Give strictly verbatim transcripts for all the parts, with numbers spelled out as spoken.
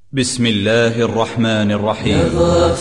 بسم الله الرحمن الرحيم.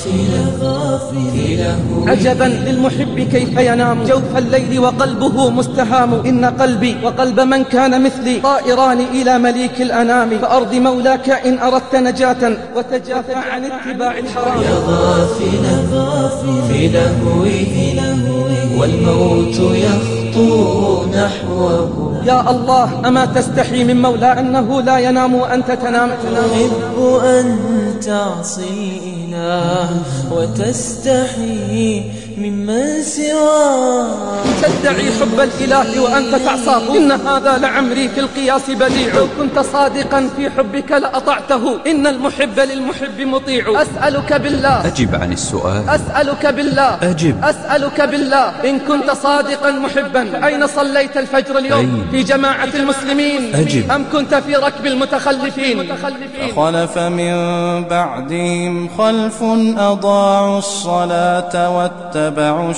عجبا للمحب كيف ينام جوف الليل وقلبه مستهام. إن قلبي وقلب من كان مثلي طائران إلى مليك الأنام. فأرض مولاك إن أردت نجاة وتجافى عن اتباع الحرام. يا غافلا في لهوه والموت يخطو نحوه. يا الله أما تستحي من مولى أنه لا ينام وأنت تنام. تحب أن تعصي الإله وتستحي ممن سواه. تدعي حب الإله وأنت تعصاه. إن هذا لعمري في القياس بديع. لو كنت صادقا في حبك لأطعته. إن المحب للمحب مطيع. أسألك بالله أجب عن السؤال. أسألك بالله أجب. أسألك بالله إن كنت صادقا محبا أين صليت الفجر اليوم؟ أين؟ في جماعة المسلمين أجب. أم كنت في ركب المتخلفين؟ فخلف من بعدهم خلف أضاعوا الصلاة واتبعوا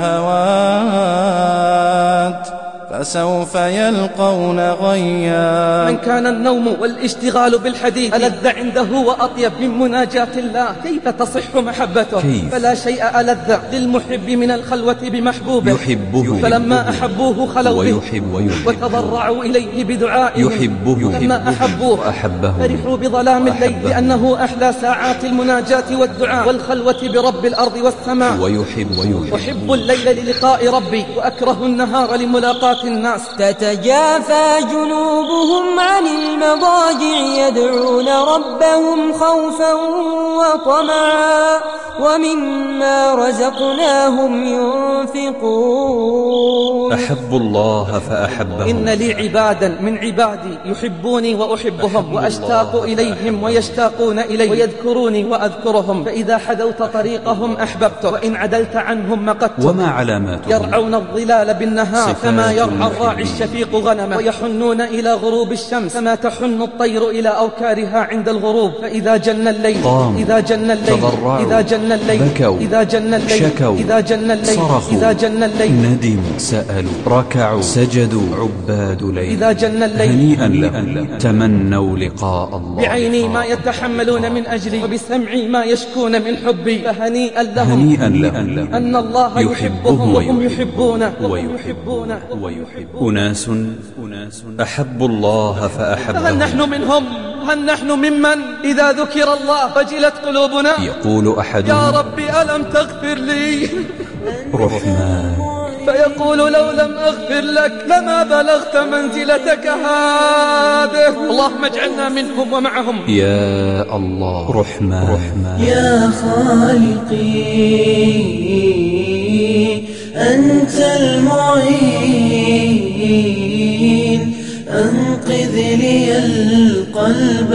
الشهوات فسوف يلقون غيا. من كان النوم والاشتغال بالحديث ألذ عنده وأطيب من مناجاة الله كيف تصح محبته؟ كيف؟ فلا شيء ألذ للمحب من الخلوة بمحبوبه. يحبه فلما أحبوه خلوا به ويحب ويحب وتضرعوا إليه بدعائهم. يحبه لما أحبوه وأحبه فرحوا بظلام الليل لأنه أحلى ساعات المناجاة والدعاء والخلوة برب الأرض والسماء. ويحب ويحب أحب الليل للقاء ربي وأكره النهار لملاقاة الناس. تتجافى جنوبهم عن المضاجع يدعون ربهم خوفا وطمعا ومما رزقناهم ينفقون. أحب الله فأحبهم. إن لي عبادا من عبادي يحبوني وأحبهم وأشتاق إليهم ويشتاقون إلي ويذكروني وأذكرهم. فإذا حدوت طريقهم أحببت وإن عدلت عنهم مقت. وما علاماته؟ يرعون الظلال بالنهار كما يرعى الراعي الشفيق غنمه ويحنون إلى غروب الشمس كما تحن الطير إلى أوكارها عند الغروب. فإذا جن الليل إذا جن الليل تضرعوا إذا جن الليل بكوا إذا جن الليل شكوا إذا جن الليل صرخوا إذا جن الليل ندموا سألوا ركعوا سجدوا عباد ليل. إذا جن الليل هنيئا لهم تمنوا لقاء الله. بعيني ما يتحملون من أجلي وبسمعي ما يشكون من حبي. فهنيئا لهم هنيئا لهم أن الله يحبهم وهم يحبونه ويحبونه ويحب. أناس أحبوا الله فأحبهم. فهل نحن منهم؟ هل نحن ممن إذا ذكر الله فجلت قلوبنا؟ يقول أحدهم يا ربي ألم تغفر لي؟ رحمن. فيقول لو لم أغفر لك لما بلغت منزلتك هذه. اللهم اجعلنا منهم ومعهم. يا الله رحمن, رحمن. يا خالقي أنت المعين أنقذ لي القلب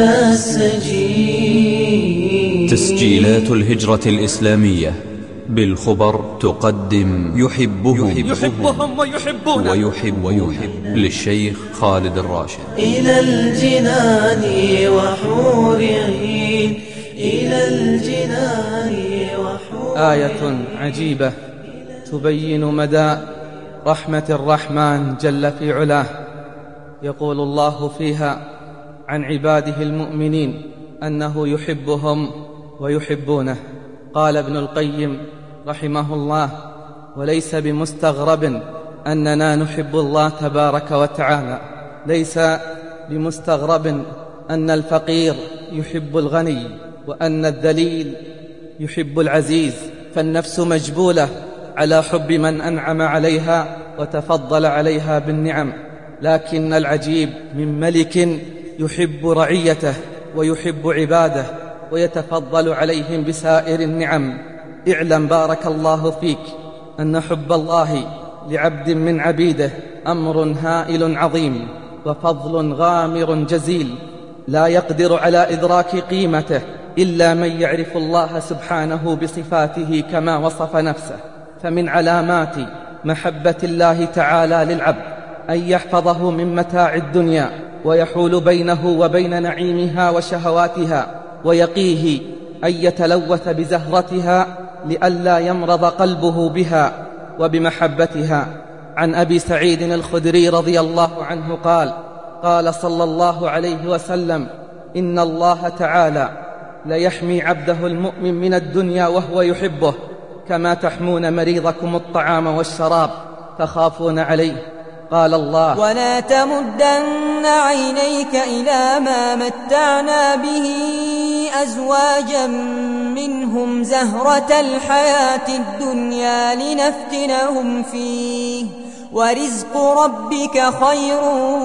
السجين. تسجيلات الهجرة الإسلامية بالخبر تقدم يحبهم يحبهم ويحبون ويحب ويحب للشيخ خالد الراشد. إلى الجنان وحور عين إلى الجنان وحور. آية عجيبة تبين مدى رحمة الرحمن جل في علاه. يقول الله فيها عن عباده المؤمنين أنه يحبهم ويحبونه. قال ابن القيم رحمه الله: وليس بمستغرب أننا نحب الله تبارك وتعالى. ليس بمستغرب أن الفقير يحب الغني وأن الذليل يحب العزيز. فالنفس مجبولة على حب من أنعم عليها وتفضل عليها بالنعم. لكن العجيب من ملك يحب رعيته ويحب عباده ويتفضل عليهم بسائر النعم. اعلم بارك الله فيك أن حب الله لعبد من عبيده أمر هائل عظيم وفضل غامر جزيل لا يقدر على إدراك قيمته إلا من يعرف الله سبحانه بصفاته كما وصف نفسه. فمن علامات محبة الله تعالى للعبد أن يحفظه من متاع الدنيا ويحول بينه وبين نعيمها وشهواتها ويقيه أن يتلوث بزهرتها لئلا يمرض قلبه بها وبمحبتها. عن أبي سعيد الخدري رضي الله عنه قال: قال صلى الله عليه وسلم: إن الله تعالى ليحمي عبده المؤمن من الدنيا وهو يحبه، كما تحمون مريضكم الطعام والشراب تخافون عليه. قال الله: ولا تمدن عينيك إلى ما متعنا به أزواجا منهم زهرة الحياة الدنيا لنفتنهم فيه ورزق ربك خير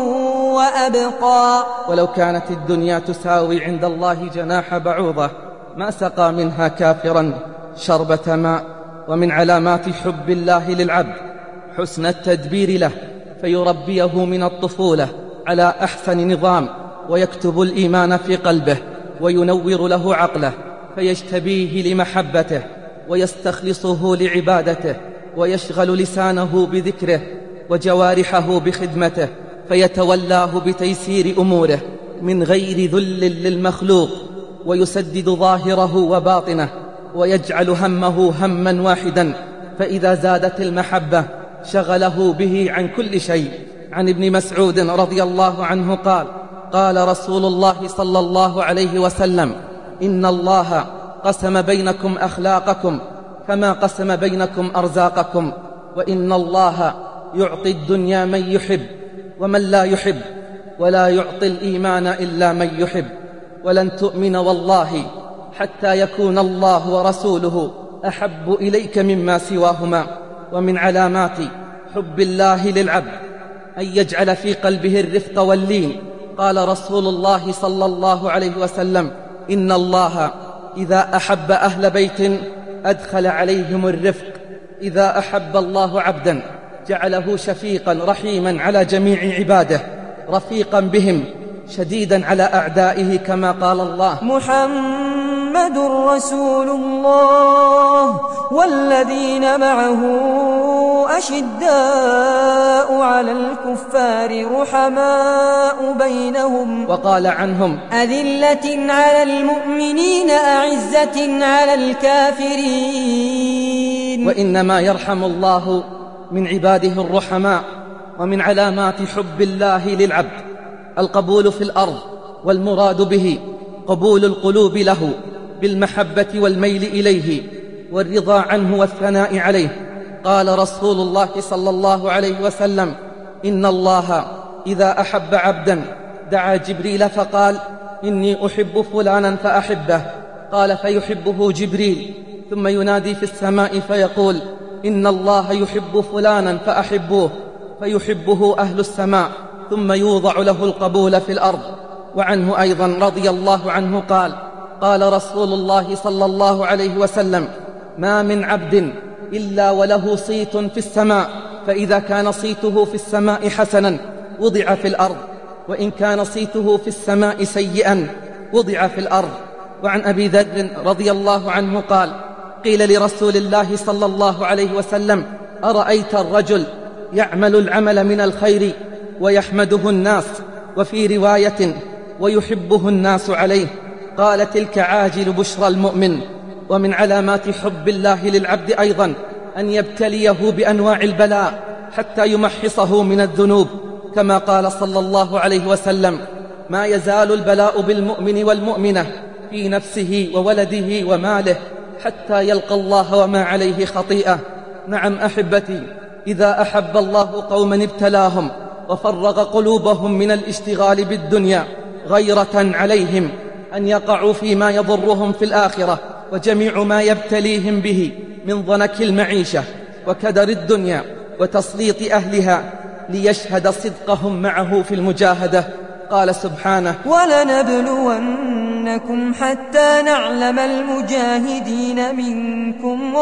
وأبقى. ولو كانت الدنيا تساوي عند الله جناح بعوضة ما سقى منها كافرا شربة ماء. ومن علامات حب الله للعبد حسن التدبير له، فيربيه من الطفولة على أحسن نظام، ويكتب الإيمان في قلبه، وينور له عقله، فيجتبيه لمحبته، ويستخلصه لعبادته، ويشغل لسانه بذكره وجوارحه بخدمته، فيتولاه بتيسير أموره من غير ذل للمخلوق، ويسدد ظاهره وباطنه، ويجعل همه هما واحدا. فإذا زادت المحبة شغله به عن كل شيء. عن ابن مسعود رضي الله عنه قال: قال رسول الله صلى الله عليه وسلم: إن الله قسم بينكم أخلاقكم كما قسم بينكم أرزاقكم، وإن الله يعطي الدنيا من يحب ومن لا يحب، ولا يعطي الإيمان إلا من يحب. ولن تؤمن والله حتى يكون الله ورسوله أحب إليك مما سواهما. ومن علامات حب الله للعبد أن يجعل في قلبه الرفق واللين. قال رسول الله صلى الله عليه وسلم: إن الله إذا أحب أهل بيت أدخل عليهم الرفق. إذا أحب الله عبدا جعله شفيقا رحيما على جميع عباده، رفيقا بهم شديدا على أعدائه، كما قال الله: محمد رسول الله والذين معه أشداء على الكفار رحماء بينهم. وقال عنهم: أذلة على المؤمنين أعزة على الكافرين. وإنما يرحم الله من عباده الرحماء. ومن علامات حب الله للعبد القبول في الأرض، والمراد به قبول القلوب له بالمحبة والميل إليه والرضا عنه والثناء عليه. قال رسول الله صلى الله عليه وسلم: إن الله إذا أحب عبدا دعا جبريل فقال: إني أحب فلانا فأحبه. قال: فيحبه جبريل، ثم ينادي في السماء فيقول: إن الله يحب فلانا فأحبوه، فيحبه أهل السماء، ثم يوضع له القبول في الأرض. وعنه أيضا رضي الله عنه قال: قال رسول الله صلى الله عليه وسلم: ما من عبد إلا وله صيت في السماء، فإذا كان صيته في السماء حسنا وضع في الأرض، وإن كان صيته في السماء سيئا وضع في الأرض. وعن أبي ذر رضي الله عنه قال: قيل لرسول الله صلى الله عليه وسلم: أرأيت الرجل يعمل العمل من الخير ويحمده الناس، وفي رواية ويحبه الناس عليه؟ قال: تلك عاجل بشرى المؤمن. ومن علامات حب الله للعبد أيضا أن يبتليه بأنواع البلاء حتى يمحصه من الذنوب، كما قال صلى الله عليه وسلم: ما يزال البلاء بالمؤمن والمؤمنة في نفسه وولده وماله حتى يلقى الله وما عليه خطيئة. نعم أحبتي، إذا أحب الله قوما ابتلاهم وفرغ قلوبهم من الاشتغال بالدنيا غيرة عليهم أن يقعوا فيما يضرهم في الآخرة، وجميع ما يبتليهم به من ضنك المعيشة وكدر الدنيا وتسليط أهلها ليشهد صدقهم معه في المجاهدة. قال سبحانه: ولنبلونكم حتى نعلم المجاهدين منكم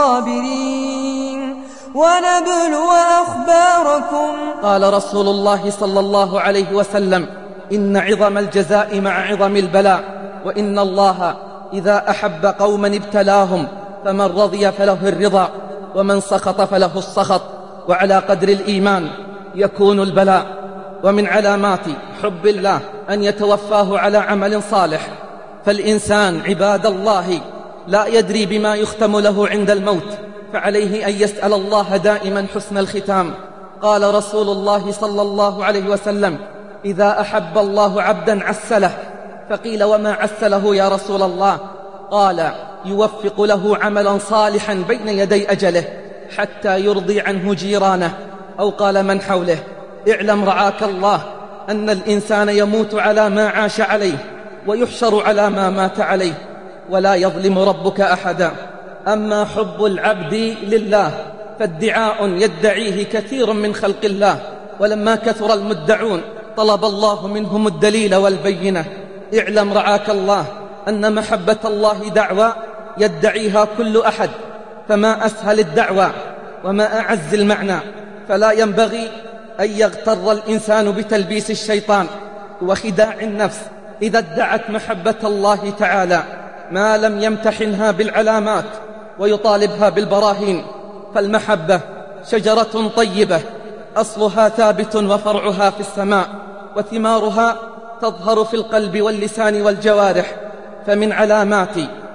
والصابرين ونبلو أخباركم. قال رسول الله صلى الله عليه وسلم: إن عظم الجزاء مع عظم البلاء، وإن الله إذا أحب قوما ابتلاهم، فمن رضي فله الرضا ومن سخط فله السخط، وعلى قدر الإيمان يكون البلاء. ومن علامات حب الله أن يتوفاه على عمل صالح، فالإنسان عباد الله لا يدري بما يختم له عند الموت، فعليه أن يسأل الله دائما حسن الختام. قال رسول الله صلى الله عليه وسلم: إذا أحب الله عبدا عسله، فقيل وما عسله يا رسول الله؟ قال يوفق له عملا صالحا بين يدي أجله حتى يرضي عنه جيرانه، أو قال من حوله. اعلم رعاك الله أن الإنسان يموت على ما عاش عليه ويحشر على ما مات عليه، ولا يظلم ربك أحدا. أما حب العبد لله فادعاء يدعيه كثير من خلق الله، ولما كثر المدعون طلب الله منهم الدليل والبينة. اعلم رعاك الله أن محبة الله دعوى يدعيها كل أحد، فما أسهل الدعوى وما أعز المعنى. فلا ينبغي أن يغتر الإنسان بتلبيس الشيطان وخداع النفس إذا ادعت محبة الله تعالى ما لم يمتحنها بالعلامات ويطالبها بالبراهين. فالمحبة شجرة طيبة أصلها ثابت وفرعها في السماء، وثمارها تظهر في القلب واللسان والجوارح. فمن علامات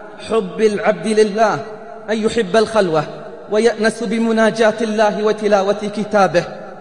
حب العبد لله أن يحب الخلوة ويأنس بمناجاة الله وتلاوة كتابه.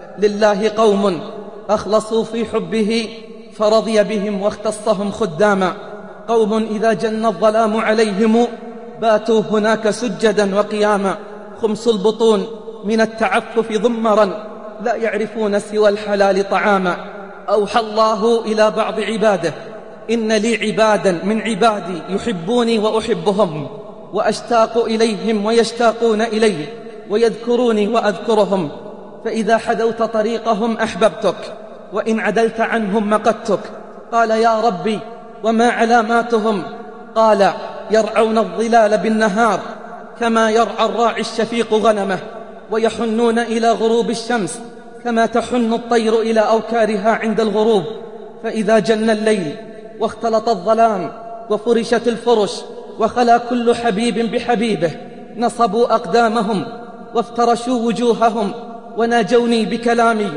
لله قوم أخلصوا في حبه فرضي بهم واختصهم خداما، قوم إذا جن الظلام عليهم باتوا هناك سجدا وقياما، خمس البطون من التعفف ضمرا لا يعرفون سوى الحلال طعاما. أوحى الله إلى بعض عباده إن لي عبادا من عبادي يحبوني وأحبهم، وأشتاق إليهم ويشتاقون إلي، ويذكروني وأذكرهم. فإذا حدوت طريقهم أحببتك، وإن عدلت عنهم مقتك. قال يا ربي وما علاماتهم؟ قال يرعون الظلال بالنهار كما يرعى الراعي الشفيق غنمه، ويحنون إلى غروب الشمس كما تحن الطير إلى أوكارها عند الغروب. فإذا جن الليل واختلط الظلام وفرشت الفرش وخلا كل حبيب بحبيبه، نصبوا أقدامهم وافترشوا وجوههم وناجوني بكلامي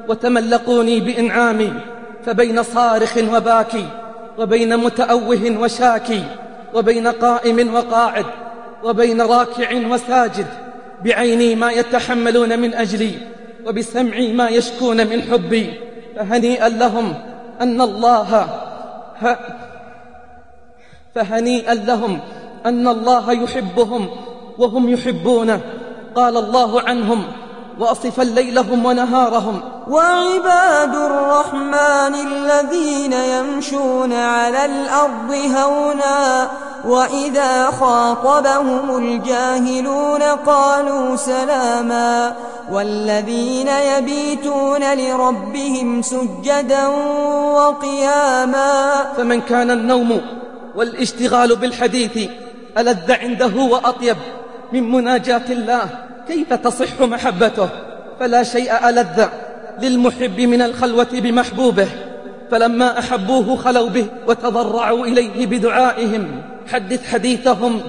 وتملقوني بإنعامي. فبين صارخ وباكي وبين متأوه وشاكي، وبين قائم وقاعد وبين راكع وساجد، بعيني ما يتحملون من أجلي وبسمعي ما يشكون من حبي. فهنيئا لهم أن الله ه... فهنيئا لهم أن الله يحبهم وهم يحبونه. قال الله عنهم وأصفا ليلهم ونهارهم وعباد الرحمن الذين يمشون على الأرض هونا وإذا خاطبهم الجاهلون قالوا سلاما والذين يبيتون لربهم سجدا وقياما. فمن كان النوم والاشتغال بالحديث ألذ عنده وأطيب من مناجاة الله كيف تصح محبته؟ فلا شيء ألذ للمحب من الخلوة بمحبوبه. فلما أحبوه خلوا به وتضرعوا إليه بدعائهم. حدث حديثهم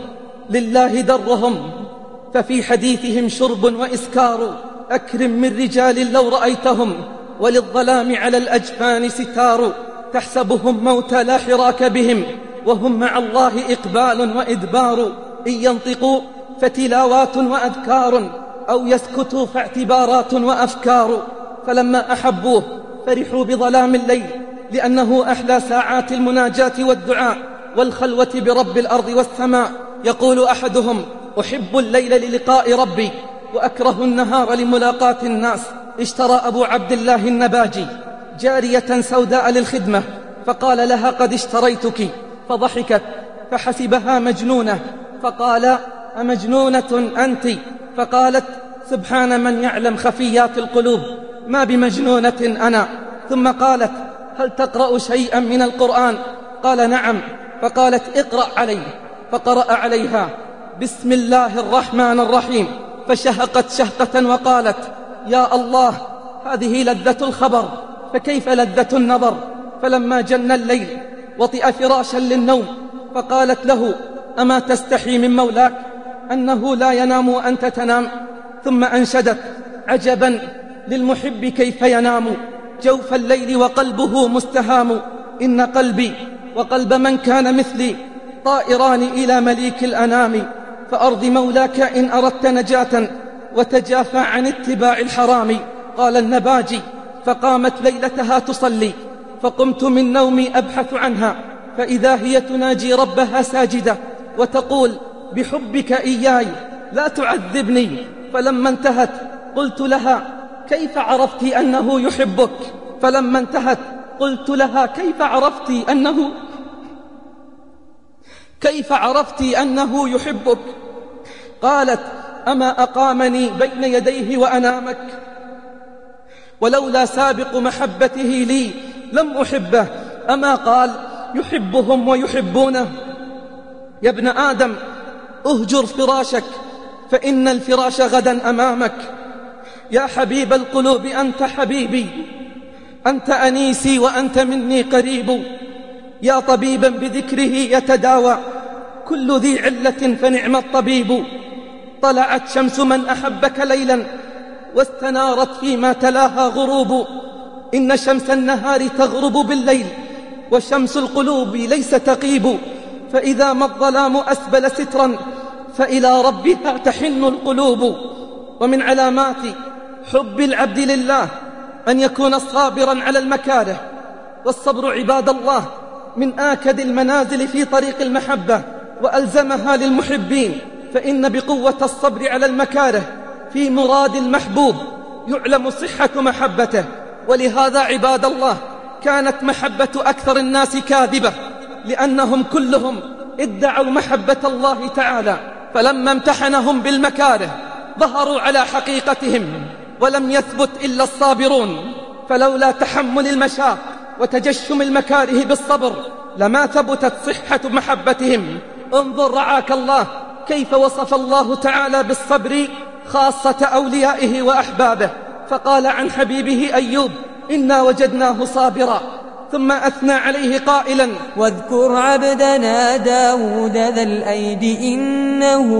لله درهم، ففي حديثهم شرب وإسكار. أكرم من رجال لو رأيتهم، وللظلام على الأجفان ستار. تحسبهم موتى لا حراك بهم، وهم مع الله إقبال وإدبار. إن ينطقوا فتلاوات وأذكار، أو يسكتوا فاعتبارات وأفكار. فلما أحبوه فرحوا بظلام الليل، لأنه أحلى ساعات المناجاة والدعاء والخلوة برب الأرض والسماء. يقول أحدهم أحب الليل للقاء ربي وأكره النهار لملاقاة الناس. اشترى أبو عبد الله النباجي جارية سوداء للخدمة، فقال لها قد اشتريتك، فضحكت فحسبها مجنونة، فقال أمجنونة أنت؟ فقالت سبحان من يعلم خفيات القلوب، ما بمجنونة أنا. ثم قالت هل تقرأ شيئا من القرآن؟ قال نعم. فقالت اقرأ علي، فقرأ عليها بسم الله الرحمن الرحيم، فشهقت شهقة وقالت يا الله هذه لذة الخبر، فكيف لذة النظر؟ فلما جن الليل وطئ فراشا للنوم، فقالت له أما تستحي من مولاك أنه لا ينام وأنت تنام؟ ثم أنشدت عجبا للمحب كيف ينام جوف الليل وقلبه مستهام. إن قلبي وقلب من كان مثلي طائران إلى مليك الأنام، فأرض مولاك إن أردت نجاة وتجافى عن اتباع الحرام. قال النباجي فقامت ليلتها تصلي، فقمت من نومي أبحث عنها فإذا هي تناجي ربها ساجدة وتقول: بحبك إياي لا تعذبني. فلما انتهت قلت لها: كيف عرفت أنه يحبك؟ فلما انتهت قلت لها: كيف عرفت أنه كيف عرفت أنه يحبك؟ قالت: أما أقامني بين يديه وأنامك؟ ولولا سابق محبته لي لم أحبه. أما قال: يحبهم ويحبونه؟ يا ابن آدم، أهجر فراشك فإن الفراش غدا أمامك. يا حبيب القلوب أنت حبيبي، أنت أنيسي وأنت مني قريب. يا طبيبا بذكره يتداوى كل ذي علة فنعم الطبيب. طلعت شمس من أحبك ليلا واستنارت فيما تلاها غروب. إن شمس النهار تغرب بالليل وشمس القلوب ليس تغيب. فإذا ما الظلام أسبل سترا فإلى ربها تحن القلوب. ومن علامات حب العبد لله أن يكون صابرا على المكاره. والصبر عباد الله من آكد المنازل في طريق المحبة وألزمها للمحبين، فإن بقوة الصبر على المكاره في مراد المحبوب يعلم صحة محبته. ولهذا عباد الله كانت محبة أكثر الناس كاذبة، لأنهم كلهم ادعوا محبة الله تعالى، فلما امتحنهم بالمكاره ظهروا على حقيقتهم، ولم يثبت إلا الصابرون. فلولا تحمل المشاق وتجشم المكاره بالصبر لما ثبتت صحة محبتهم. انظر رعاك الله كيف وصف الله تعالى بالصبر خاصة أوليائه وأحبابه، فقال عن حبيبه أيوب: إنا وجدناه صابرا، ثم أثنى عليه قائلا: واذكر عبدنا داود ذا الأيد إنه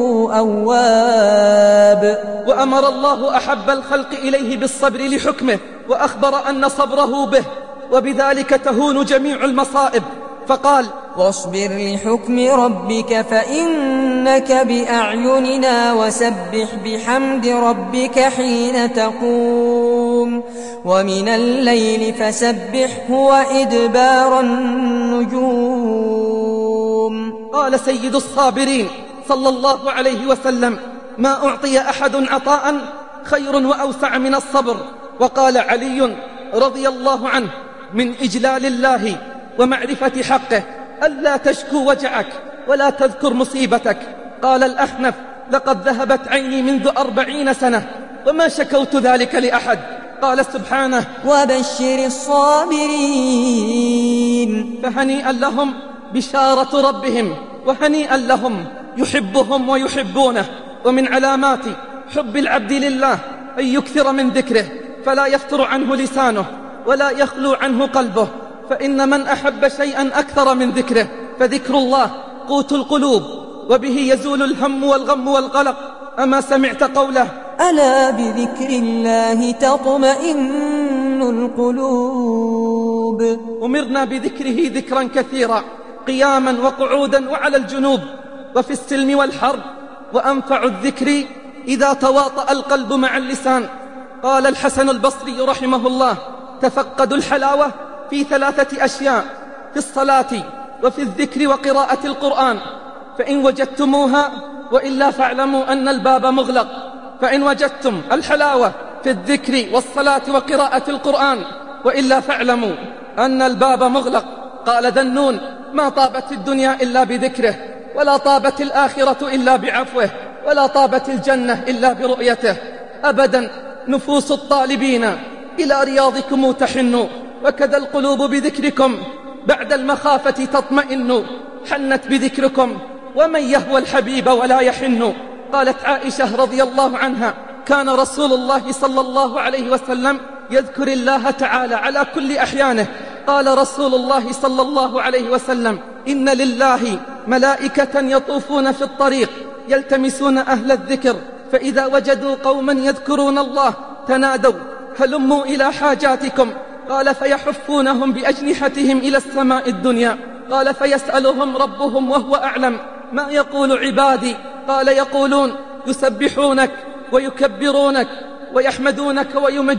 أواب. وأمر الله أحب الخلق إليه بالصبر لحكمه، وأخبر أن صبره به وبذلك تهون جميع المصائب، فقال: واصبر لحكم ربك فإنك بأعيننا وسبح بحمد ربك حين تقوم ومن الليل فسبحه وإدبار النجوم. قال سيد الصابرين صلى الله عليه وسلم: ما أعطي أحد عطاء خير وأوسع من الصبر. وقال علي رضي الله عنه: من إجلال الله ومعرفة حقه ألا تشكو وجعك ولا تذكر مصيبتك. قال الأحنف: لقد ذهبت عيني منذ أربعين سنة وما شكوت ذلك لأحد. قال سبحانه: وبشر الصابرين. فهنيئا لهم بشارة ربهم، وهنيئا لهم يحبهم ويحبونه. ومن علامات حب العبد لله أن يكثر من ذكره، فلا يفتر عنه لسانه ولا يخلو عنه قلبه، فإن من أحب شيئا أكثر من ذكره فذكر الله قوت القلوب، وبه يزول الهم والغم والقلق. أما سمعت قوله: ألا بذكر الله تطمئن القلوب. أمرنا بذكره ذكرا كثيرا قياما وقعودا وعلى الجنوب وفي السلم والحرب. وأنفع الذكر إذا تواطأ القلب مع اللسان. قال الحسن البصري رحمه الله: تفقدوا الحلاوة في ثلاثة أشياء: في الصلاة وفي الذكر وقراءة القرآن، فإن وجدتموها وإلا فاعلموا أن الباب مغلق. فإن وجدتم الحلاوة في الذكر والصلاة وقراءة القرآن وإلا فاعلموا أن الباب مغلق. قال ذنون: ما طابت الدنيا إلا بذكره، ولا طابت الآخرة إلا بعفوه، ولا طابت الجنة إلا برؤيته. أبدا نفوس الطالبين إلى رياضكم تحن، وكذا القلوب بذكركم بعد المخافة تطمئن. حنت بذكركم ومن يهوى الحبيب ولا يحن. قالت عائشة رضي الله عنها: كان رسول الله صلى الله عليه وسلم يذكر الله تعالى على كل أحيانه. قال رسول الله صلى الله عليه وسلم: إن لله ملائكة يطوفون في الطريق يلتمسون أهل الذكر، فإذا وجدوا قوما يذكرون الله تنادوا: هلموا إلى حاجاتكم. قال: فيحفونهم بأجنحتهم إلى السماء الدنيا. قال: فيسألهم ربهم وهو أعلم: ما يقول عبادي؟ قال: يقولون يسبحونك ويكبرونك ويحمدونك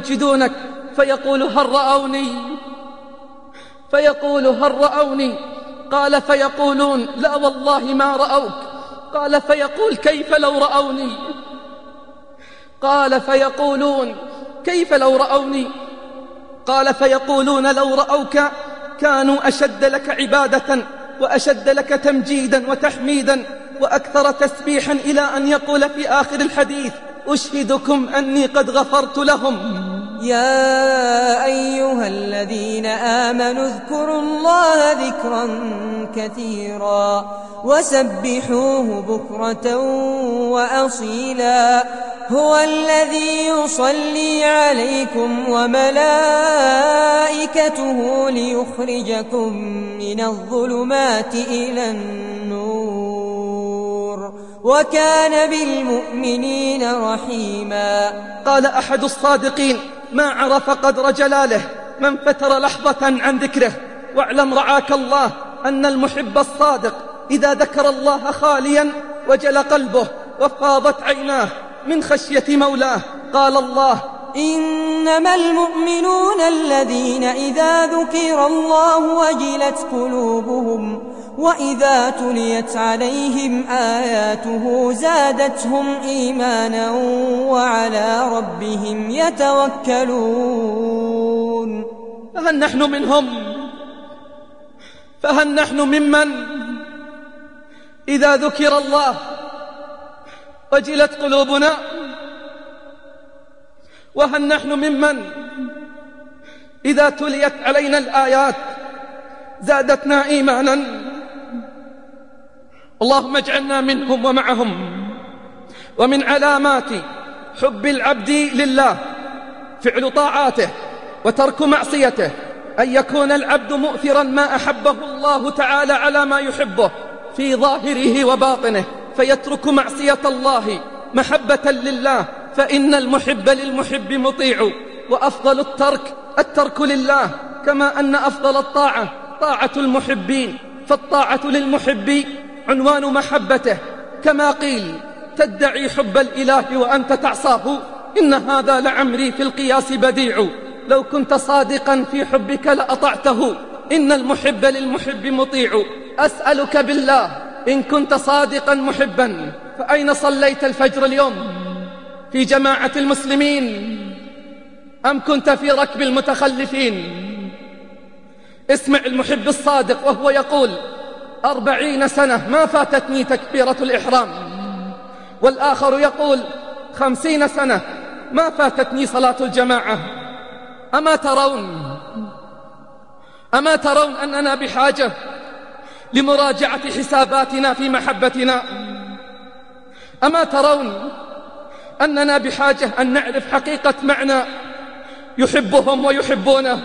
ويمجدونك. فيقول: هل رأوني فيقول هل رأوني قال فيقولون لا والله ما رأوك. قال فيقول كيف لو رأوني؟ قال فيقولون كيف لو رأوني؟ قال فيقولون لو رأوك كانوا أشد لك عبادة وأشد لك تمجيدا وتحميدا وأكثر تسبيحا، إلى أن يقول في آخر الحديث أشهدكم أني قد غفرت لهم. يا أيها الذين آمنوا اذكروا الله ذكرا كثيرا وسبحوه بكرة وأصيلا. هو الذي يصلي عليكم وملائكته ليخرجكم من الظلمات إلى النور وكان بالمؤمنين رحيما. قال أحد الصادقين ما عرف قدر جلاله من فتر لحظة عن ذكره. واعلم رعاك الله أن المحب الصادق إذا ذكر الله خاليا وجل قلبه وفاضت عيناه من خشية مولاه. قال الله إنما المؤمنون الذين إذا ذكر الله وجلت قلوبهم وإذا تليت عليهم آياته زادتهم إيمانا وعلى ربهم يتوكلون. فهل نحن منهم؟ فهل نحن ممن إذا ذكر الله وجلت قلوبنا؟ وهل نحن ممن إذا تليت علينا الآيات زادتنا إيمانا؟ اللهم اجعلنا منهم ومعهم. ومن علامات حب العبد لله فعل طاعاته وترك معصيته، أن يكون العبد مؤثرا ما أحبه الله تعالى على ما يحبه في ظاهره وباطنه، فيترك معصية الله محبة لله، فإن المحب للمحب مطيع. وأفضل الترك الترك لله، كما أن أفضل الطاعة طاعة المحبين، فالطاعة للمحب عنوان محبته. كما قيل تدعي حب الإله وأنت تعصاه، إن هذا لعمري في القياس بديع. لو كنت صادقا في حبك لأطعته، إن المحب للمحب مطيع. أسألك بالله إن كنت صادقا محبا فأين صليت الفجر اليوم؟ في جماعة المسلمين أم كنت في ركب المتخلفين؟ اسمع المحب الصادق وهو يقول أربعين سنة ما فاتتني تكبيرة الإحرام، والآخر يقول خمسين سنة ما فاتتني صلاة الجماعة. أما ترون أما ترون أننا بحاجة لمراجعة حساباتنا في محبتنا؟ أما ترون أننا بحاجة أن نعرف حقيقة معنى يحبهم ويحبونه؟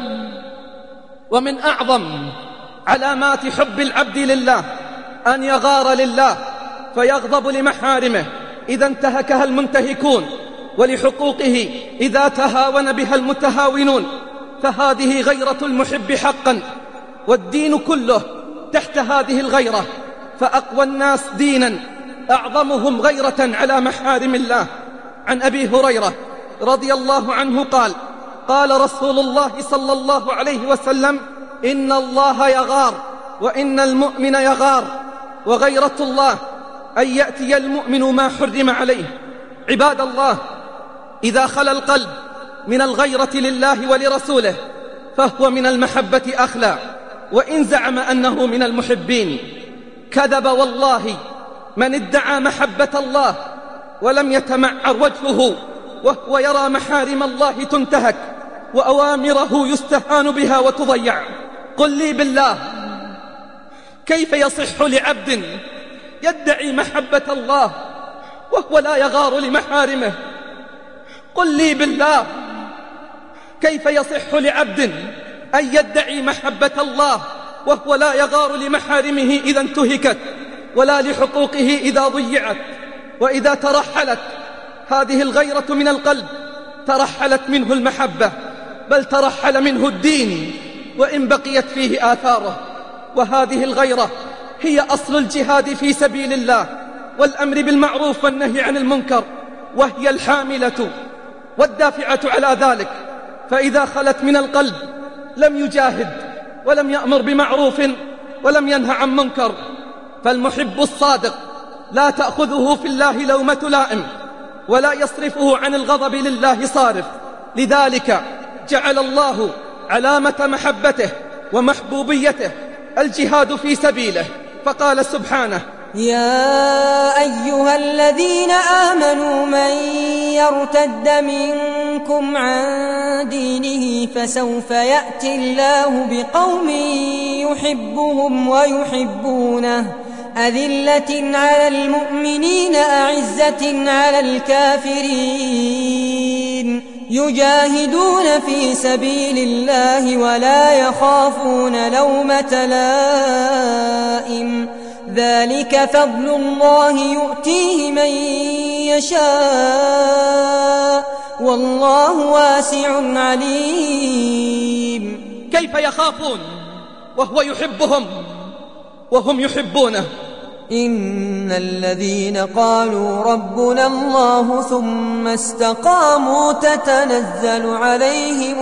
ومن أعظم علامات حب العبد لله أن يغار لله فيغضب لمحارمه إذا انتهكها المنتهكون، ولحقوقه إذا تهاون بها المتهاونون، فهذه غيرة المحب حقا، والدين كله تحت هذه الغيرة. فأقوى الناس دينا أعظمهم غيرة على محارم الله. عن أبي هريرة رضي الله عنه قال قال رسول الله صلى الله عليه وسلم إن الله يغار وإن المؤمن يغار، وغيرة الله أن يأتي المؤمن ما حرم عليه. عباد الله، إذا خلا القلب من الغيرة لله ولرسوله فهو من المحبة أخلى، وإن زعم أنه من المحبين كذب والله من ادعى محبة الله ولم يتمعر وجهه وهو يرى محارم الله تنتهك وأوامره يستهان بها وتضيع. قل لي بالله، كيف يصح لعبد يدعي محبة الله وهو لا يغار لمحارمه؟ قل لي بالله، كيف يصح لعبد أن يدعي محبة الله وهو لا يغار لمحارمه إذا انتهكت، ولا لحقوقه إذا ضيعت؟ وإذا ترحلت هذه الغيرة من القلب ترحلت منه المحبة، بل ترحل منه الدين وإن بقيت فيه آثاره. وهذه الغيرة هي أصل الجهاد في سبيل الله والأمر بالمعروف والنهي عن المنكر، وهي الحاملة والدافعة على ذلك. فإذا خلت من القلب لم يجاهد ولم يأمر بمعروف ولم ينه عن منكر. فالمحب الصادق لا تأخذه في الله لومة لائم، ولا يصرفه عن الغضب لله صارف. لذلك جعل الله علامة محبته ومحبوبيته الجهاد في سبيله، فقال سبحانه: يا أيها الذين آمنوا من يرتد منكم عن دينه فسوف يأتي الله بقوم يحبهم ويحبونه أذلة على المؤمنين أعزة على الكافرين يجاهدون في سبيل الله ولا يخافون لومة لائم ذلك فضل الله يؤتيه من يشاء والله واسع عليم. كيف يخافون وهو يحبهم وهم يحبونه؟ إن الذين قالوا ربنا الله ثم استقاموا تتنزل عليهم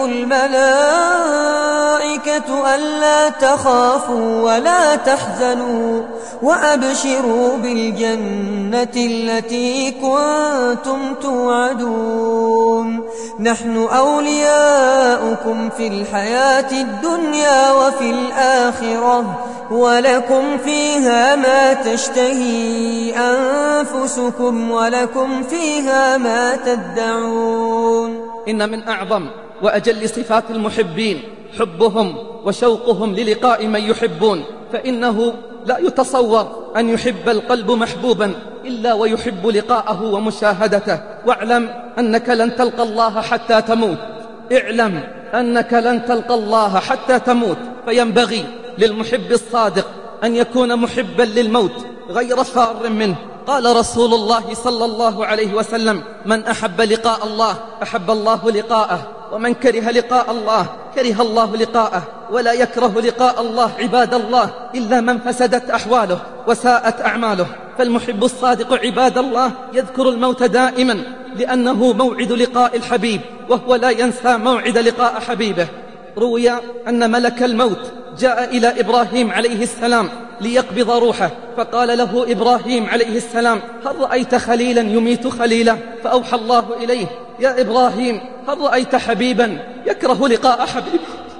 الملائكة ألا تخافوا ولا تحزنوا وأبشروا بالجنة التي كنتم توعدون نحن أولياؤكم في الحياة الدنيا وفي الآخرة ولكم فيها ما تشتهي أنفسكم ولكم فيها ما تدعون. إن من أعظم وأجل صفات المحبين حبهم وشوقهم للقاء من يحبون، فإنه لا يتصور أن يحب القلب محبوبا إلا ويحب لقاءه ومشاهدته. واعلم أنك لن تلقى الله حتى تموت، اعلم أنك لن تلقى الله حتى تموت. فينبغي للمحب الصادق أن يكون محبا للموت غير فار منه. قال رسول الله صلى الله عليه وسلم: من أحب لقاء الله أحب الله لقاءه، ومن كره لقاء الله كره الله لقاءه. ولا يكره لقاء الله عباد الله إلا من فسدت أحواله وساءت أعماله. فالمحب الصادق عباد الله يذكر الموت دائما، لأنه موعد لقاء الحبيب، وهو لا ينسى موعد لقاء حبيبه. روي أن ملك الموت جاء إلى إبراهيم عليه السلام ليقبض روحه، فقال له إبراهيم عليه السلام: هل رأيت خليلا يميت خليله؟ فأوحى الله إليه: يا إبراهيم، هل رأيت حبيبا يكره لقاء حبيبه؟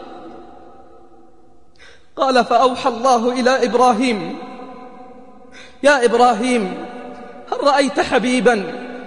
قال: فأوحى الله إلى إبراهيم: يا إبراهيم، هل رأيت حبيبا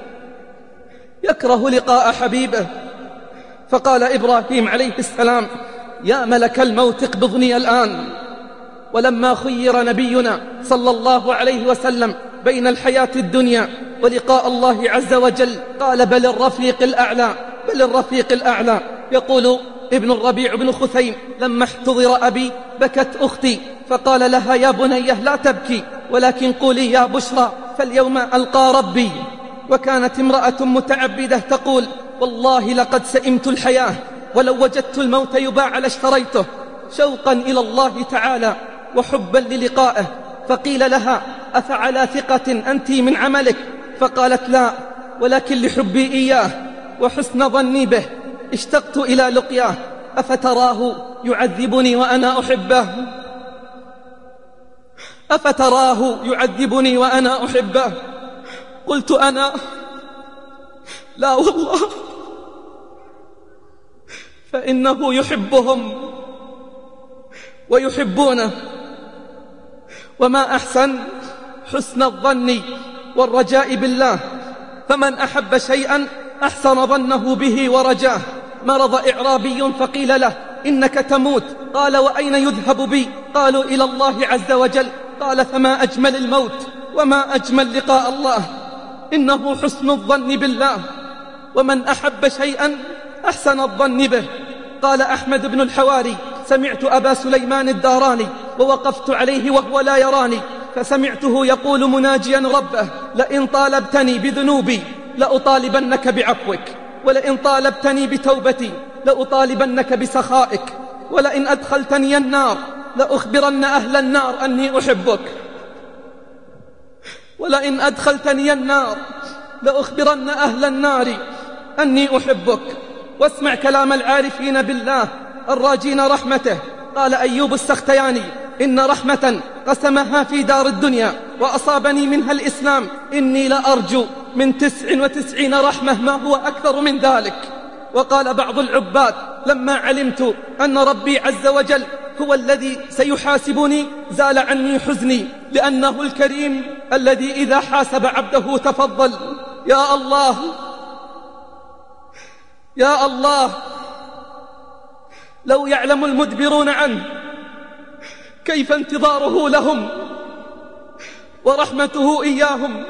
يكره لقاء حبيبه؟ فقال إبراهيم عليه السلام: يا ملك الموت اقبضني الآن. ولما خير نبينا صلى الله عليه وسلم بين الحياة الدنيا ولقاء الله عز وجل قال: بل الرفيق الأعلى، بل الرفيق الأعلى. يقول ابن الربيع بن خثيم: لما احتضر أبي بكت أختي فقال لها: يا بنيه لا تبكي، ولكن قولي يا بشرى فاليوم ألقى ربي. وكانت امرأة متعبدة تقول: والله لقد سئمت الحياة، ولو وجدت الموت يباع لاشتريته، شوقا إلى الله تعالى وحبا للقائه. فقيل لها: أفعلى ثقة أنت من عملك؟ فقالت: لا، ولكن لحبي إياه وحسن ظني به اشتقت إلى لقياه. أفتراه يعذبني وأنا أحبه؟ أفتراه يعذبني وأنا أحبه؟ قلت أنا: لا والله، فإنه يحبهم ويحبونه. وما أحسن حسن الظن والرجاء بالله، فمن أحب شيئا أحسن ظنه به ورجاه. مرض إعرابي فقيل له: إنك تموت. قال: وأين يذهب بي؟ قالوا: إلى الله عز وجل. قال: فما أجمل الموت وما أجمل لقاء الله، إنه حسن الظن بالله. ومن أحب شيئا أحسن الظن به. قال أحمد بن الحواري: سمعت أبا سليمان الداراني ووقفت عليه وهو لا يراني، فسمعته يقول مناجيا ربه: لئن طالبتني بذنوبي لأطالبنك بعفوك، ولئن طالبتني بتوبتي لأطالبنك بسخائك، ولئن أدخلتني النار لأخبرن أهل النار أني أحبك، ولئن أدخلتني النار لأخبرن أهل النار أني أحبك. واسمع كلام العارفين بالله الراجين رحمته. قال أيوب السختياني: إن رحمة قسمها في دار الدنيا وأصابني منها الإسلام إني لأرجو من تسع وتسعين رحمة ما هو أكثر من ذلك. وقال بعض العباد لما علمت أن ربي عز وجل هو الذي سيحاسبني زال عني حزني، لأنه الكريم الذي إذا حاسب عبده تفضل. يا الله يا الله، لو يعلم المدبرون عنه كيف انتظاره لهم ورحمته إياهم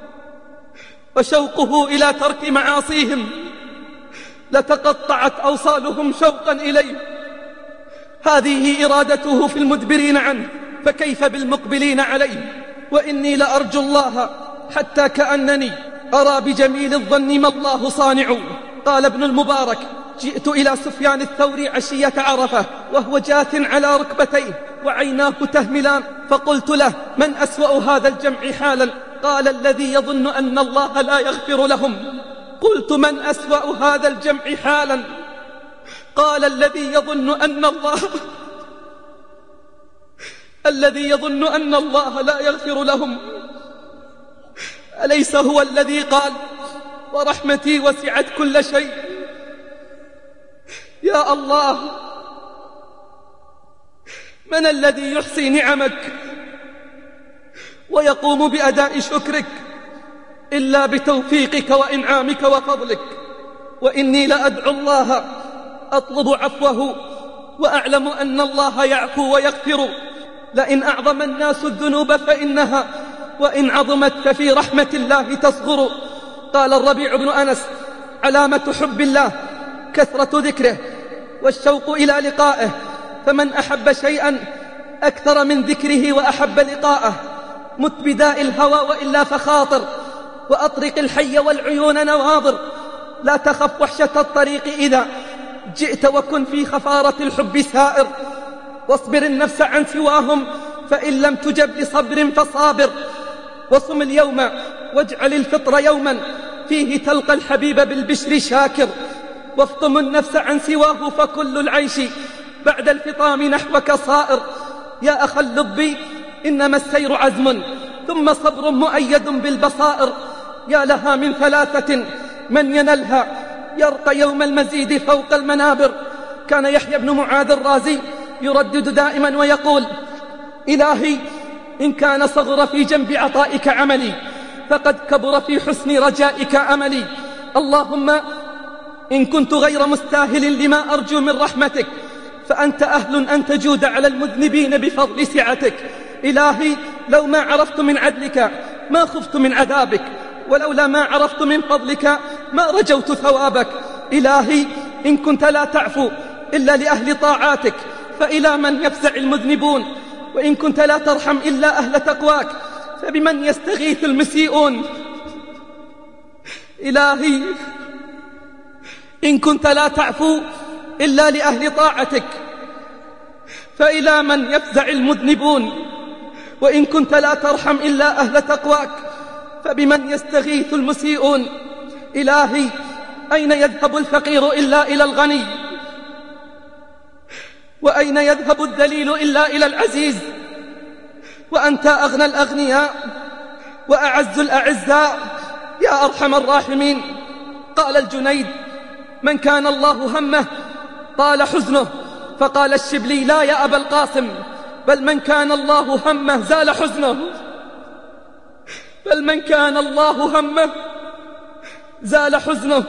وشوقه إلى ترك معاصيهم لتقطعت أوصالهم شوقا إليه. هذه إرادته في المدبرين عنه، فكيف بالمقبلين عليه؟ وإني لأرجو الله حتى كأنني أرى بجميل الظن ما الله صانع. قال ابن المبارك: جئت إلى سفيان الثوري عشية عرفة وهو جاث على ركبتيه وعيناه تهملان، فقلت له: من أسوأ هذا الجمع حالا؟ قال: الذي يظن أن الله لا يغفر لهم. قلت: من أسوأ هذا الجمع حالا؟ قال: الذي يظن أن الله الذي يظن أن الله لا يغفر لهم. أليس هو الذي قال: ورحمتي وسعت كل شيء؟ يا الله، من الذي يحصي نعمك ويقوم بأداء شكرك إلا بتوفيقك وإنعامك وفضلك؟ وإني لأدعو الله أطلب عفوه وأعلم أن الله يعفو ويغفر. لئن أعظم الناس الذنوب فإنها وإن عظمت ففي رحمة الله تصغر. قال الربيع بن أنس: علامة حب الله كثرة ذكره والشوق إلى لقائه، فمن أحب شيئا أكثر من ذكره وأحب لقاءه مت بداء الهوى وإلا فخاطر، وأطرق الحي والعيون نواظر، لا تخف وحشة الطريق إذا جئت، وكن في خفارة الحب سائر، واصبر النفس عن سواهم فإن لم تجب لصبر فصابر، وصم اليوم واجعل الفطر يوما فيه تلقى الحبيب بالبشر شاكر، وافطم النفس عن سواه فكل العيش بعد الفطام نحوك صائر. يا أخا اللب إنما السير عزم ثم صبر مؤيد بالبصائر، يا لها من ثلاثة من ينلها يرقى يوم المزيد فوق المنابر. كان يحيى بن معاذ الرازي يردد دائما ويقول: إلهي إن كان صغر في جنب عطائك عملي فقد كبر في حسن رجائك أملي. اللهم إن كنت غير مستاهل لما أرجو من رحمتك فأنت أهل أن تجود على المذنبين بفضل سعتك. إلهي لو ما عرفت من عدلك ما خفت من عذابك، ولولا ما عرفت من فضلك ما رجوت ثوابك. إلهي إن كنت لا تعفو إلا لأهل طاعاتك فإلى من يفزع المذنبون، وإن كنت لا ترحم إلا أهل تقواك فبمن يستغيث المسيئون. إلهي إن كنت لا تعفو إلا لأهل طاعتك فإلى من يفزع المذنبون، وإن كنت لا ترحم إلا أهل تقواك فبمن يستغيث المسيئون. إلهي أين يذهب الفقير إلا إلى الغني، وأين يذهب الذليل إلا إلى العزيز، وأنت أغنى الأغنياء وأعز الأعزاء يا أرحم الراحمين. قال الجنيد: من كان الله همه طال حزنه، فقال الشبلي: لا يا أبا القاسم، بل من كان الله همه زال حزنه، بل من كان الله همه زال حزنه.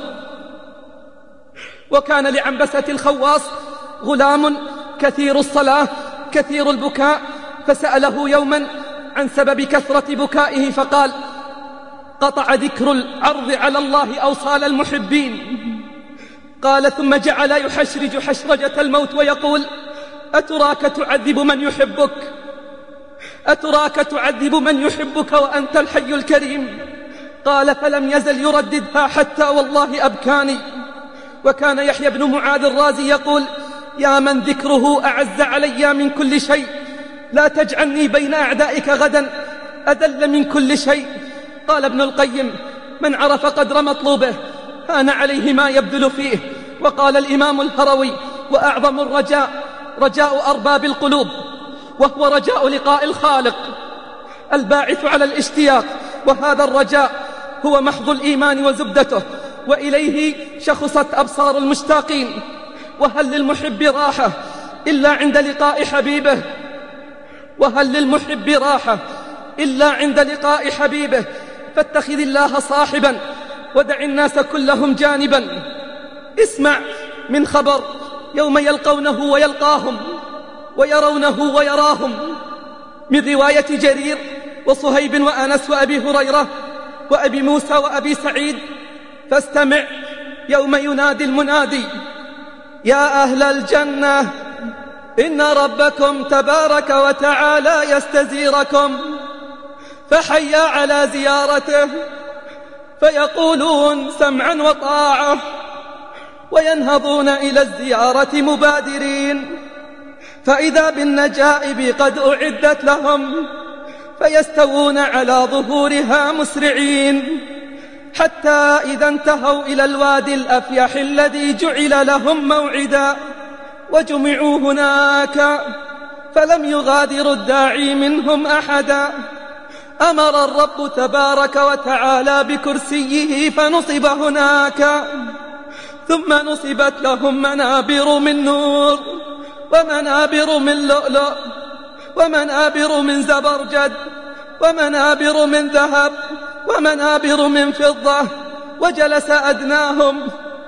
وكان لعنبسة الخواص غلام كثير الصلاة كثير البكاء، فسأله يوما عن سبب كثرة بكائه فقال: قطع ذكر العرض على الله أوصال المحبين. قال: ثم جعل يحشرج حشرجة الموت ويقول: أتراك تعذب من يحبك، أتراك تعذب من يحبك وأنت الحي الكريم. قال: فلم يزل يرددها حتى والله أبكاني. وكان يحيى بن معاذ الرازي يقول: يا من ذكره أعز علي من كل شيء، لا تجعلني بين أعدائك غدا أذل من كل شيء. قال ابن القيم: من عرف قدر مطلوبه هان عليه ما يبذل فيه. وقال الإمام الهروي: وأعظم الرجاء رجاء أرباب القلوب، وهو رجاء لقاء الخالق الباعث على الاشتياق، وهذا الرجاء هو محض الإيمان وزبدته، وإليه شخصت أبصار المشتاقين. وهل للمحب راحة إلا عند لقاء حبيبه؟ وهل للمحب راحة إلا عند لقاء حبيبه؟ فاتخذ الله صاحبا ودع الناس كلهم جانبا. اسمع من خبر يوم يلقونه ويلقاهم ويرونه ويراهم، من رواية جرير وصهيب وأنس وأبي هريرة وأبي موسى وأبي سعيد. فاستمع يوم ينادي المنادي: يا أهل الجنة إن ربكم تبارك وتعالى يستزيركم، فحيا على زيارته، فيقولون سمعا وطاعة، وينهضون إلى الزيارة مبادرين، فإذا بالنجائب قد أعدت لهم، فيستوون على ظهورها مسرعين، حتى إذا انتهوا إلى الوادي الأفيح الذي جعل لهم موعدا، وجمعوا هناك فلم يغادر الداعي منهم أحدا، أمر الرب تبارك وتعالى بكرسيه فنصب هناك، ثم نصبت لهم منابر من نور، ومنابر من لؤلؤ، ومنابر من زبرجد، ومنابر من ذهب، ومنابر من فضة، وجلس أدناهم،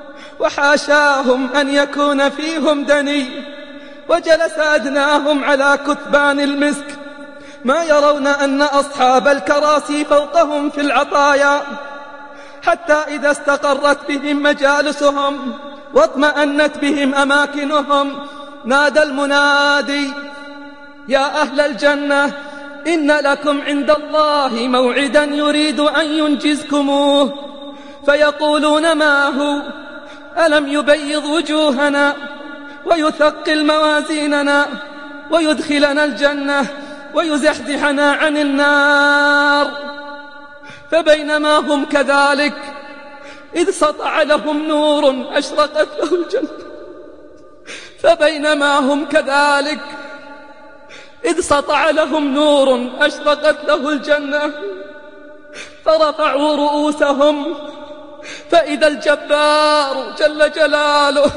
وحاشاهم أن يكون فيهم دني، وجلس أدناهم على كثبان المسك، ما يرون أن أصحاب الكراسي فوقهم في العطايا، حتى إذا استقرت بهم مجالسهم واطمأنت بهم أماكنهم، نادى المنادي: يا أهل الجنة إن لكم عند الله موعدا يريد أن ينجزكموه. فيقولون: ما هو؟ ألم يبيض وجوهنا ويثقل موازيننا ويدخلنا الجنة ويزحزحنا عن النار؟ فبينما هم كذلك إذ سطع لهم نور أشرقت له الجنة فبينما هم كذلك إذ سطع لهم نور أشرقت له الجنة، فرفعوا رؤوسهم فإذا الجبار جل جلاله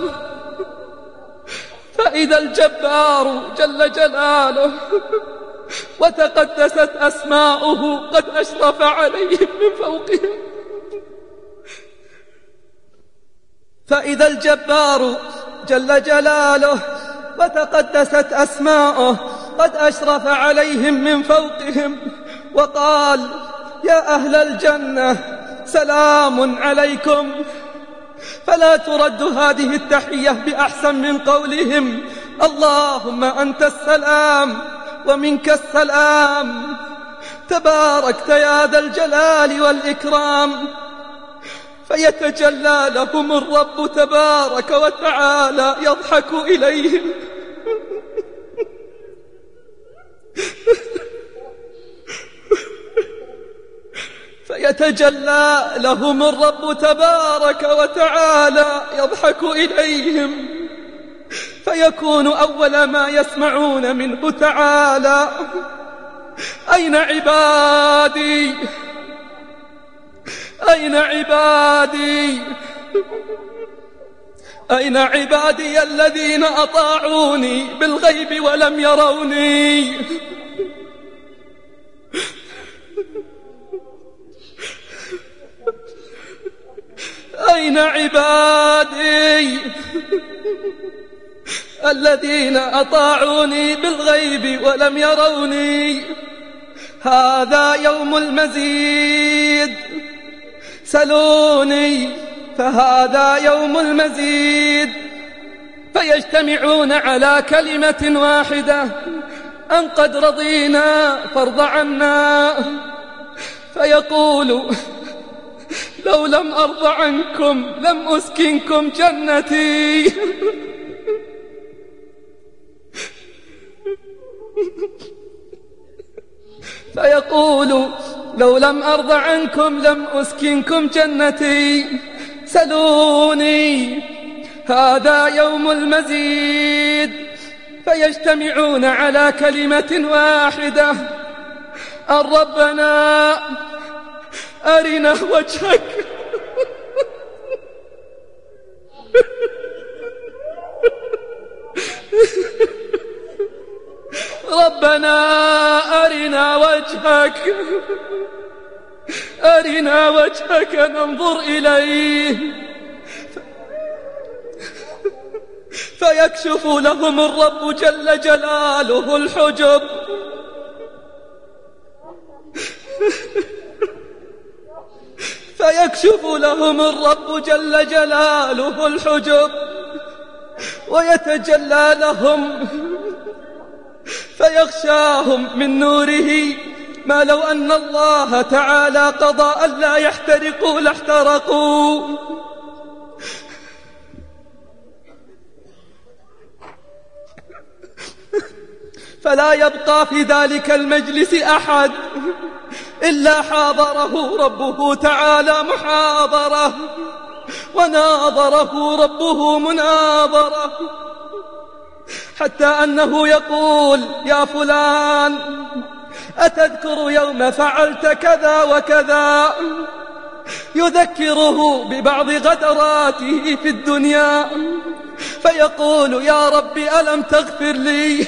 فإذا الجبار جل جلاله وتقدست أسماؤه قد أشرف عليهم من فوقهم فإذا الجبار جل جلاله وتقدست أسماؤه قد أشرف عليهم من فوقهم، وقال: يا أهل الجنة سلام عليكم. فلا ترد هذه التحية بأحسن من قولهم: اللهم أنت السلام ومنك السلام، تباركت يا ذا الجلال والإكرام. فيتجلى لهم الرب تبارك وتعالى يضحك إليهم فيتجلى لهم الرب تبارك وتعالى يضحك إليهم، فيكون أول ما يسمعون منه تعالى: أين عبادي؟ أين عبادي؟ أين عبادي الذين أطاعوني بالغيب ولم يروني؟ أين عبادي الذين أطاعوني بالغيب ولم يروني؟ هذا يوم المزيد، سلوني فهذا يوم المزيد. فيجتمعون على كلمة واحدة: أن قد رضينا فارض عنا. فيقول: لو لم أرض عنكم لم أسكنكم جنتي. فيقول: لو لم أرض عنكم لم أسكنكم جنتي، سلوني هذا يوم المزيد. فيجتمعون على كلمة واحدة: أن ربنا أرنا وجهك. ربنا أرنا وجهك، أرنا وجهك ننظر إليه. فيكشف لهم الرب جل جلاله الحجب، فيكشف لهم الرب جل جلاله الحجب ويتجلى لهم، فيغشاهم من نوره ما لو أن الله تعالى قضى ألا يحترقوا لاحترقوا. فلا يبقى في ذلك المجلس أحد إلا حاضره ربه تعالى محاضرة، وناظره ربه مناظرة، حتى أنه يقول: يا فلان، أتذكر يوم فعلت كذا وكذا؟ يذكره ببعض غدراته في الدنيا، فيقول: يا رب ألم تغفر لي؟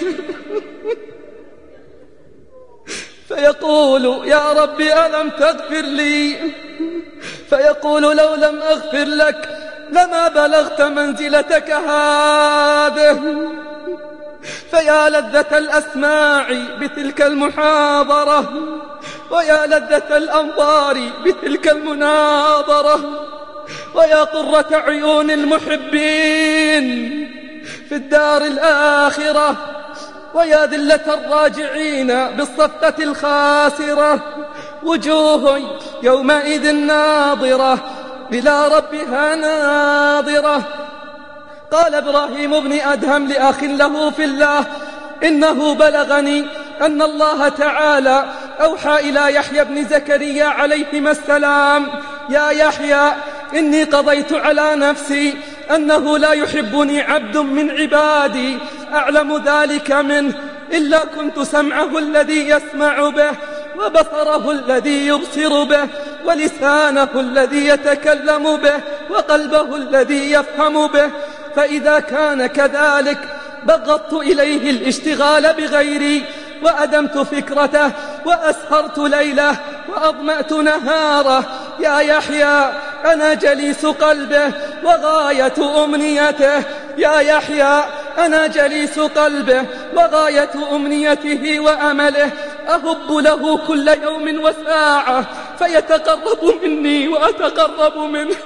فيقول: يا رب ألم تغفر لي؟ فيقول: لو لم أغفر لك لما بلغت منزلتك هذه. فيا لذة الأسماع بتلك المحاضرة، ويا لذة الأنظار بتلك المناظرة، ويا قرة عيون المحبين في الدار الآخرة، ويا ذلة الراجعين بالصفقة الخاسرة. وجوه يومئذ ناظرة إلى ربها ناظرة. قال إبراهيم بن أدهم لأخ له في الله: إنه بلغني أن الله تعالى أوحى إلى يحيى بن زكريا عليهما السلام: يا يحيى، إني قضيت على نفسي أنه لا يحبني عبد من عبادي أعلم ذلك منه إلا كنت سمعه الذي يسمع به، وبصره الذي يبصر به، ولسانه الذي يتكلم به، وقلبه الذي يفهم به. فإذا كان كذلك بغضت إليه الاشتغال بغيري، وأدمت فكرته، وأسهرت ليله، وأظمأت نهاره. يا يحيى، أنا جليس قلبه وغاية أمنيته. يا يحيى، أنا جليس قلبه وغاية أمنيته وأمله. أهب له كل يوم وساعة فيتقرب مني وأتقرب منه،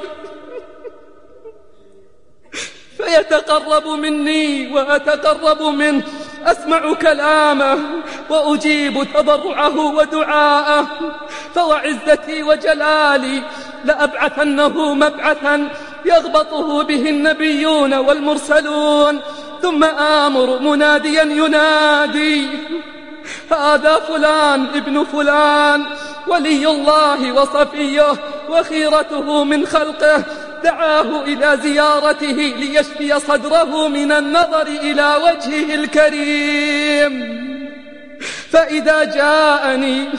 فيتقرب مني وأتقرب منه. أسمع كلامه وأجيب تضرعه ودعاءه. فوعزتي وجلالي لأبعثنه مبعثا يغبطه به النبيون والمرسلون، ثم آمر مناديا ينادي: هذا فلان ابن فلان، ولي الله وصفيه وخيرته من خلقه، دعاه إلى زيارته ليشفي صدره من النظر إلى وجهه الكريم. فإذا جاءني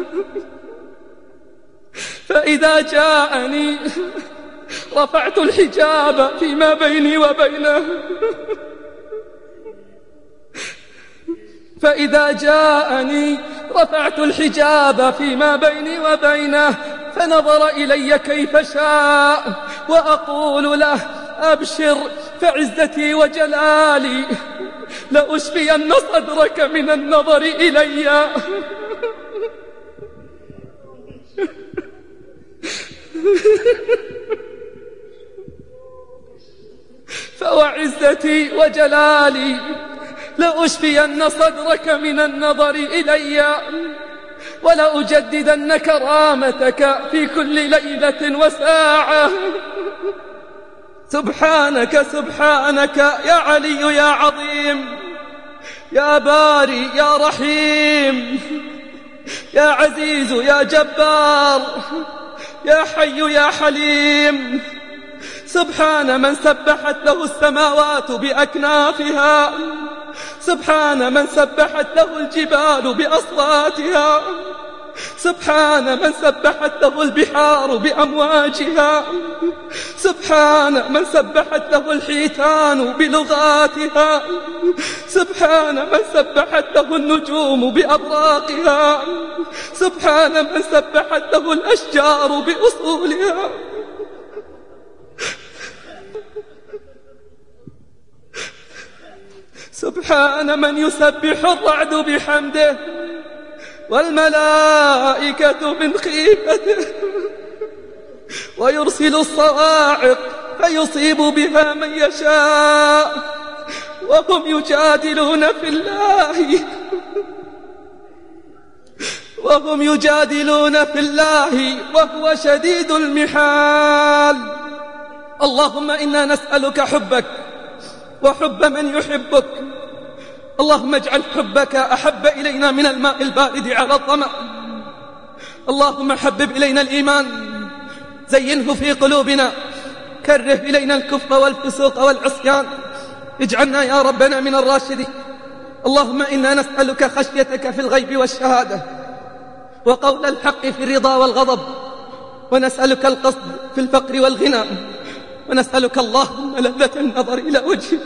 فإذا جاءني رفعت الحجاب فيما بيني وبينه فإذا جاءني رفعت الحجاب فيما بيني وبينه، فنظر إلي كيف شاء، وأقول له: أبشر، فعزتي وجلالي لأشفين صدرك من النظر إلي. فوعزتي وجلالي لأشفين صدرك من النظر إلي، ولأجددن كرامتك في كل ليلة وساعة. سبحانك سبحانك يا علي يا عظيم، يا باري يا رحيم، يا عزيز يا جبار، يا حي يا حليم. سبحان من سبحت له السماوات بأكنافها، سبحان من سبحت له الجبال بأصواتها، سبحان من سبحت له البحار بأمواجها، سبحان من سبحت له الحيتان بلغاتها، سبحان من سبحت له النجوم بأبراقها، سبحان من سبحت له الأشجار بأصولها. سبحان من يسبح الرعد بحمده والملائكة من خيفته، ويرسل الصواعق فيصيب بها من يشاء، وهم يجادلون في الله وهم يجادلون في الله وهو شديد المحال. اللهم إنا نسألك حبك وحب من يحبك. اللهم اجعل حبك أحب إلينا من الماء البارد على الظمأ. اللهم حبب إلينا الإيمان، زينه في قلوبنا، كره إلينا الكفر والفسوق والعصيان، اجعلنا يا ربنا من الراشدين. اللهم إنا نسألك خشيتك في الغيب والشهادة، وقول الحق في الرضا والغضب، ونسألك القصد في الفقر والغنى، ونسألك اللهم لذة النظر إلى وجهك،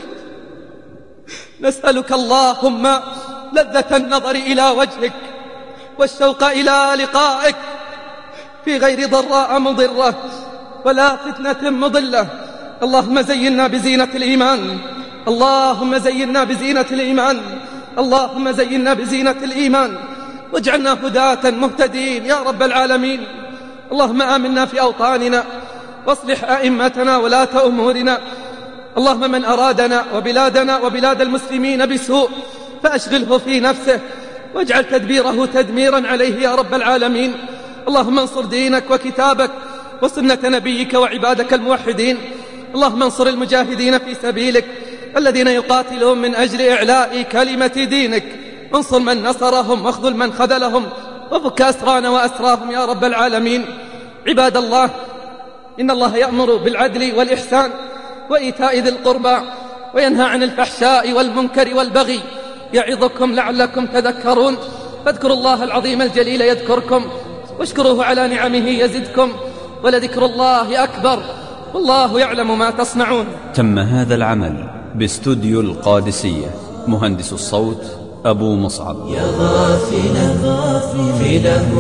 نسألك اللهم لذة النظر إلى وجهك والشوق إلى لقائك في غير ضراء مضرة ولا فتنة مضلة. اللهم زينا بزينة الإيمان، اللهم زينا بزينة الإيمان، اللهم زينا بزينة الإيمان، واجعلنا هداة مهتدين يا رب العالمين. اللهم آمنا في أوطاننا، واصلح أئمتنا ولاة أمورنا. اللهم من أرادنا وبلادنا وبلاد المسلمين بسوء فأشغله في نفسه، واجعل تدبيره تدميرا عليه يا رب العالمين. اللهم انصر دينك وكتابك وسنة نبيك وعبادك الموحدين. اللهم انصر المجاهدين في سبيلك الذين يقاتلون من أجل إعلاء كلمة دينك. انصر من نصرهم واخذل من خذلهم، وفك أسرانا وأسراهم يا رب العالمين. عباد الله، إن الله يأمر بالعدل والإحسان وإيتاء ذي القربى، وينهى عن الفحشاء والمنكر والبغي، يعظكم لعلكم تذكرون. فاذكروا الله العظيم الجليل يذكركم، واشكروه على نعمه يزدكم، ولذكر الله أكبر، والله يعلم ما تصنعون. تم هذا العمل باستوديو القادسية. مهندس الصوت أبو مصعب. يا غافلا في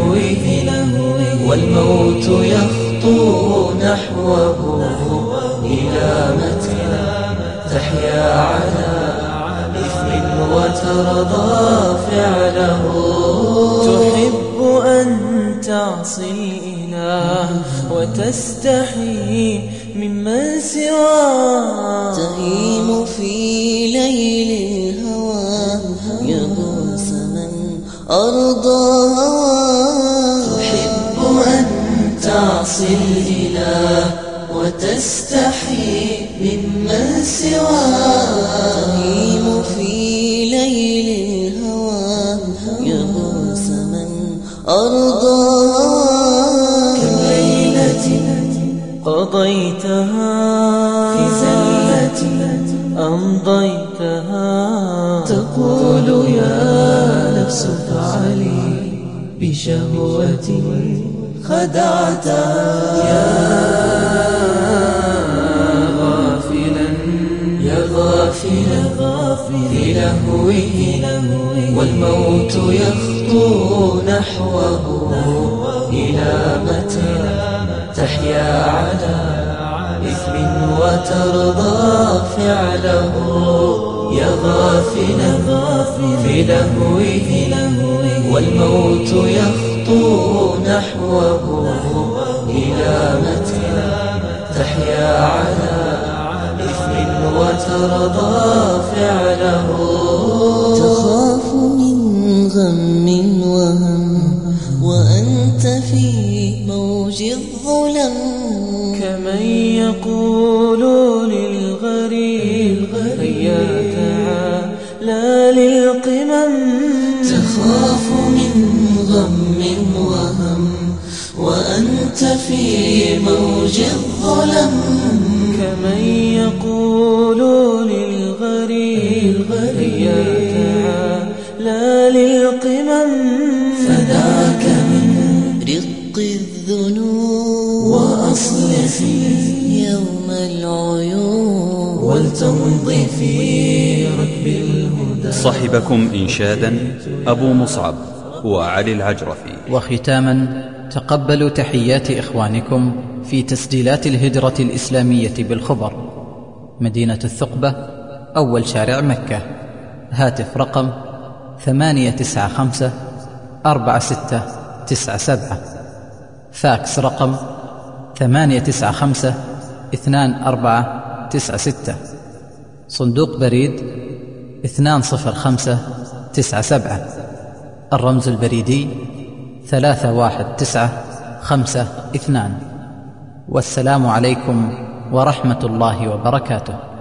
لهوه والموت يخطو نحوه، إلى متى تحيا على إثم وترضى فعله؟ تحب أن تعصي الإله وتستحي ممن سواه، تهيم في ليل الهوى يغوص من أرضى هواه. تحب أن تعصي الإله وتستحي ممن سواه، تهيم في ليل الهوى يغوص من أرضى هواه. كم ليلة قضيتها في زلة أمضيتها، تقول يا نفس فعلي بشهوة خدعتها. يا غافلا يا غافلا في لهوه والموت يخطو نحوه، إلى متى تحيا على إثم وترضى فعله؟ يا غافلا في لهوه والموت يخطو نحوه، إلى متى تحيا على إثم وترضى فعله؟ تخاف من غم وهم وأنت في موج الظلم، كمن يقول للغريب هيا تعالى للقمم. تخاف من غم وهم وأنت في موج الظلم، كمن يقول للغريب هيا لا للقمم فداك من رق الذنوب وأصلحي يوم العيون ولتمضي في ركب الهدى. صحبكم إنشادا أبو مصعب وعلي العجرفي. وختاما تقبلوا تحيات إخوانكم في تسجيلات الهجرة الإسلامية بالخبر، مدينة الثقبة، أول شارع مكة. هاتف رقم ثمانية تسعة خمسة أربعة ستة تسعة سبعة. فاكس رقم ثمانية تسعة خمسة اثنان أربعة تسعة ستة. صندوق بريد اثنان صفر خمسة تسعة سبعة. الرمز البريدي ثلاثة واحد تسعة خمسة اثنان. والسلام عليكم ورحمة الله وبركاته.